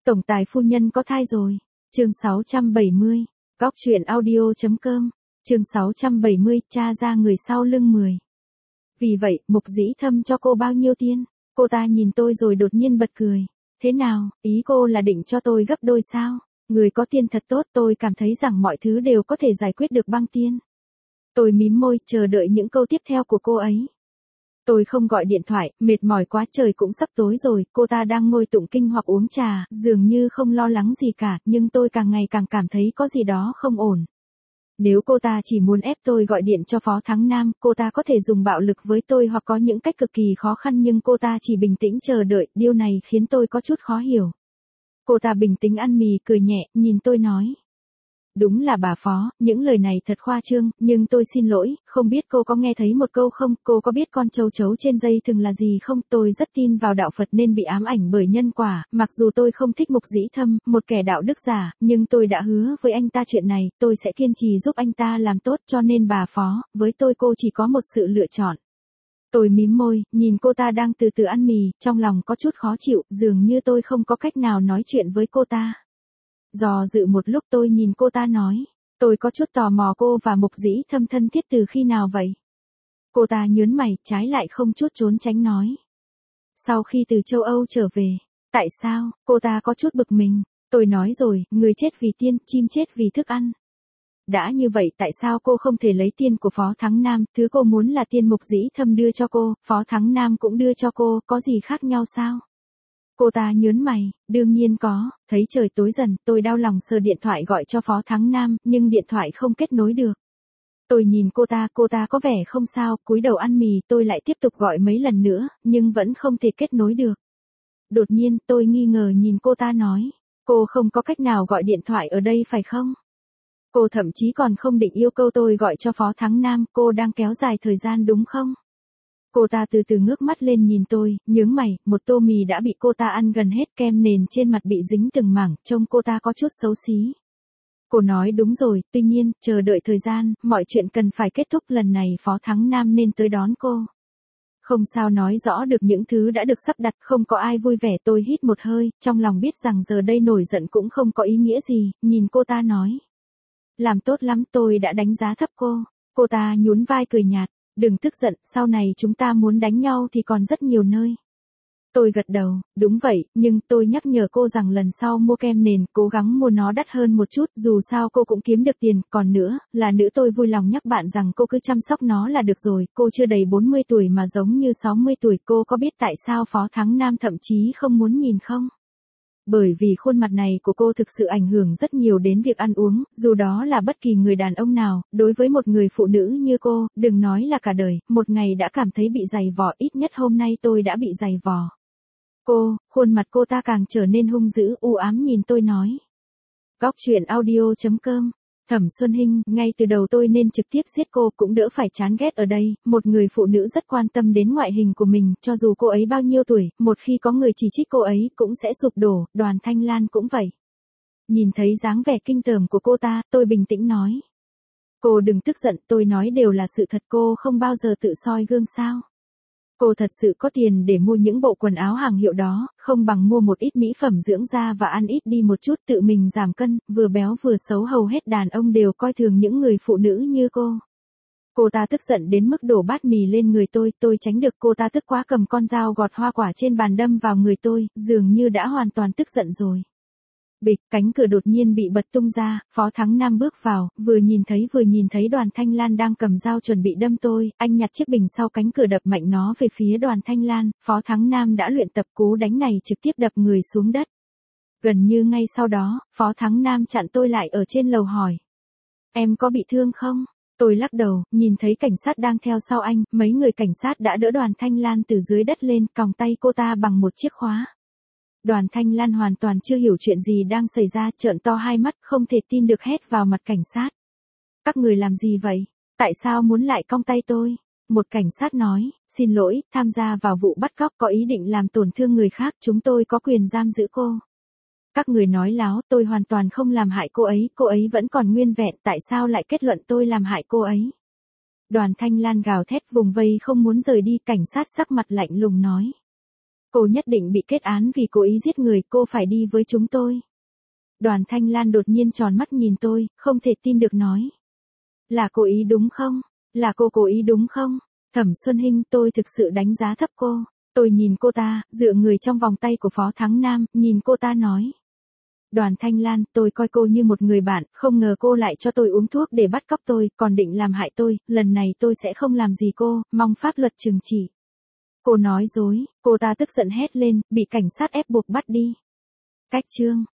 Tổng tài phu nhân có thai rồi. Chương 670. Góc truyện audio.com. Chương 670. Tra ra người sau lưng 10. Vì vậy, Mục Dĩ Thâm cho cô bao nhiêu tiền? Cô ta nhìn tôi rồi đột nhiên bật cười. Thế nào, ý cô là định cho tôi gấp đôi sao? Người có tiền thật tốt, tôi cảm thấy rằng mọi thứ đều có thể giải quyết được bằng tiền. Tôi mím môi, chờ đợi những câu tiếp theo của cô ấy. Tôi không gọi điện thoại, mệt mỏi quá, trời cũng sắp tối rồi, cô ta đang ngồi tụng kinh hoặc uống trà, dường như không lo lắng gì cả, nhưng tôi càng ngày càng cảm thấy có gì đó không ổn. Nếu cô ta chỉ muốn ép tôi gọi điện cho Phó Thắng Nam, cô ta có thể dùng bạo lực với tôi hoặc có những cách cực kỳ khó khăn, nhưng cô ta chỉ bình tĩnh chờ đợi, điều này khiến tôi có chút khó hiểu. Cô ta bình tĩnh ăn mì, cười nhẹ, nhìn tôi nói. Đúng là bà Phó, những lời này thật khoa trương, nhưng tôi xin lỗi, không biết cô có nghe thấy một câu không, cô có biết con châu chấu trên dây thừng là gì không, tôi rất tin vào đạo Phật nên bị ám ảnh bởi nhân quả, mặc dù tôi không thích Mục Dĩ Thâm, một kẻ đạo đức giả, nhưng tôi đã hứa với anh ta chuyện này, tôi sẽ kiên trì giúp anh ta làm tốt, cho nên bà Phó, với tôi cô chỉ có một sự lựa chọn. Tôi mím môi, nhìn cô ta đang từ từ ăn mì, trong lòng có chút khó chịu, dường như tôi không có cách nào nói chuyện với cô ta. Dò dự một lúc tôi nhìn cô ta nói, tôi có chút tò mò cô và Mục Dĩ Thâm thân thiết từ khi nào vậy? Cô ta nhớn mày, trái lại không chút trốn tránh nói. Sau khi từ châu Âu trở về. Tại sao? Cô ta có chút bực mình. Tôi nói rồi, người chết vì tiên, chim chết vì thức ăn. Đã như vậy tại sao cô không thể lấy tiền của Phó Thắng Nam, thứ cô muốn là tiền Mục Dĩ Thâm đưa cho cô, Phó Thắng Nam cũng đưa cho cô, có gì khác nhau sao? Cô ta nhớn mày, đương nhiên có, thấy trời tối dần, tôi đau lòng sờ điện thoại gọi cho Phó Thắng Nam, nhưng điện thoại không kết nối được. Tôi nhìn cô ta có vẻ không sao, cúi đầu ăn mì, tôi lại tiếp tục gọi mấy lần nữa, nhưng vẫn không thể kết nối được. Đột nhiên, tôi nghi ngờ nhìn cô ta nói, cô không có cách nào gọi điện thoại ở đây phải không? Cô thậm chí còn không định yêu cầu tôi gọi cho Phó Thắng Nam, cô đang kéo dài thời gian đúng không? Cô ta từ từ ngước mắt lên nhìn tôi, nhướng mày, một tô mì đã bị cô ta ăn gần hết, kem nền trên mặt bị dính từng mảng, trông cô ta có chút xấu xí. Cô nói đúng rồi, tuy nhiên, chờ đợi thời gian, mọi chuyện cần phải kết thúc, lần này Phó Thắng Nam nên tới đón cô. Không sao nói rõ được những thứ đã được sắp đặt, không có ai vui vẻ, tôi hít một hơi, trong lòng biết rằng giờ đây nổi giận cũng không có ý nghĩa gì, nhìn cô ta nói. Làm tốt lắm, tôi đã đánh giá thấp cô. Cô ta nhún vai cười nhạt. Đừng tức giận, sau này chúng ta muốn đánh nhau thì còn rất nhiều nơi. Tôi gật đầu, đúng vậy, nhưng tôi nhắc nhở cô rằng lần sau mua kem nền, cố gắng mua nó đắt hơn một chút, dù sao cô cũng kiếm được tiền, còn nữa, là nữ tôi vui lòng nhắc bạn rằng cô cứ chăm sóc nó là được rồi, cô chưa đầy 40 tuổi mà giống như 60 tuổi, cô có biết tại sao Phó Thắng Nam thậm chí không muốn nhìn không? Bởi vì khuôn mặt này của cô thực sự ảnh hưởng rất nhiều đến việc ăn uống, dù đó là bất kỳ người đàn ông nào, đối với một người phụ nữ như cô, đừng nói là cả đời, một ngày đã cảm thấy bị dày vò, ít nhất hôm nay tôi đã bị dày vò. Khuôn mặt cô ta càng trở nên hung dữ, u ám nhìn tôi nói. Góc truyện audio.com. Thẩm Xuân Hinh, ngay từ đầu tôi nên trực tiếp giết cô, cũng đỡ phải chán ghét ở đây, một người phụ nữ rất quan tâm đến ngoại hình của mình, cho dù cô ấy bao nhiêu tuổi, một khi có người chỉ trích cô ấy, cũng sẽ sụp đổ, Đoàn Thanh Lan cũng vậy. Nhìn thấy dáng vẻ kinh tởm của cô ta, tôi bình tĩnh nói. Cô đừng tức giận, tôi nói đều là sự thật, cô không bao giờ tự soi gương sao. Cô thật sự có tiền để mua những bộ quần áo hàng hiệu đó, không bằng mua một ít mỹ phẩm dưỡng da và ăn ít đi một chút, tự mình giảm cân, vừa béo vừa xấu, hầu hết đàn ông đều coi thường những người phụ nữ như cô. Cô ta tức giận đến mức đổ bát mì lên người tôi tránh được, cô ta tức quá cầm con dao gọt hoa quả trên bàn đâm vào người tôi, dường như đã hoàn toàn tức giận rồi. Bịch, cánh cửa đột nhiên bị bật tung ra, Phó Thắng Nam bước vào, vừa nhìn thấy Đoàn Thanh Lan đang cầm dao chuẩn bị đâm tôi, anh nhặt chiếc bình sau cánh cửa đập mạnh nó về phía Đoàn Thanh Lan, Phó Thắng Nam đã luyện tập cú đánh này trực tiếp đập người xuống đất. Gần như ngay sau đó, Phó Thắng Nam chặn tôi lại ở trên lầu hỏi. Em có bị thương không? Tôi lắc đầu, nhìn thấy cảnh sát đang theo sau anh, mấy người cảnh sát đã đỡ Đoàn Thanh Lan từ dưới đất lên, còng tay cô ta bằng một chiếc khóa. Đoàn Thanh Lan hoàn toàn chưa hiểu chuyện gì đang xảy ra, trợn to hai mắt, không thể tin được hét vào mặt cảnh sát. Các người làm gì vậy? Tại sao muốn lại cong tay tôi? Một cảnh sát nói, xin lỗi, tham gia vào vụ bắt cóc có ý định làm tổn thương người khác, chúng tôi có quyền giam giữ cô. Các người nói láo, tôi hoàn toàn không làm hại cô ấy vẫn còn nguyên vẹn, tại sao lại kết luận tôi làm hại cô ấy? Đoàn Thanh Lan gào thét vùng vây không muốn rời đi, cảnh sát sắc mặt lạnh lùng nói. Cô nhất định bị kết án vì cố ý giết người, cô phải đi với chúng tôi. Đoàn Thanh Lan đột nhiên tròn mắt nhìn tôi, không thể tin được nói. Là cố ý đúng không? Là cô cố ý đúng không? Thẩm Xuân Hinh, tôi thực sự đánh giá thấp cô. Tôi nhìn cô ta, dựa người trong vòng tay của Phó Thắng Nam, nhìn cô ta nói. Đoàn Thanh Lan, tôi coi cô như một người bạn, không ngờ cô lại cho tôi uống thuốc để bắt cóc tôi, còn định làm hại tôi, lần này tôi sẽ không làm gì cô, mong pháp luật trừng trị. Cô nói dối, cô ta tức giận hét lên, bị cảnh sát ép buộc bắt đi. Cách chương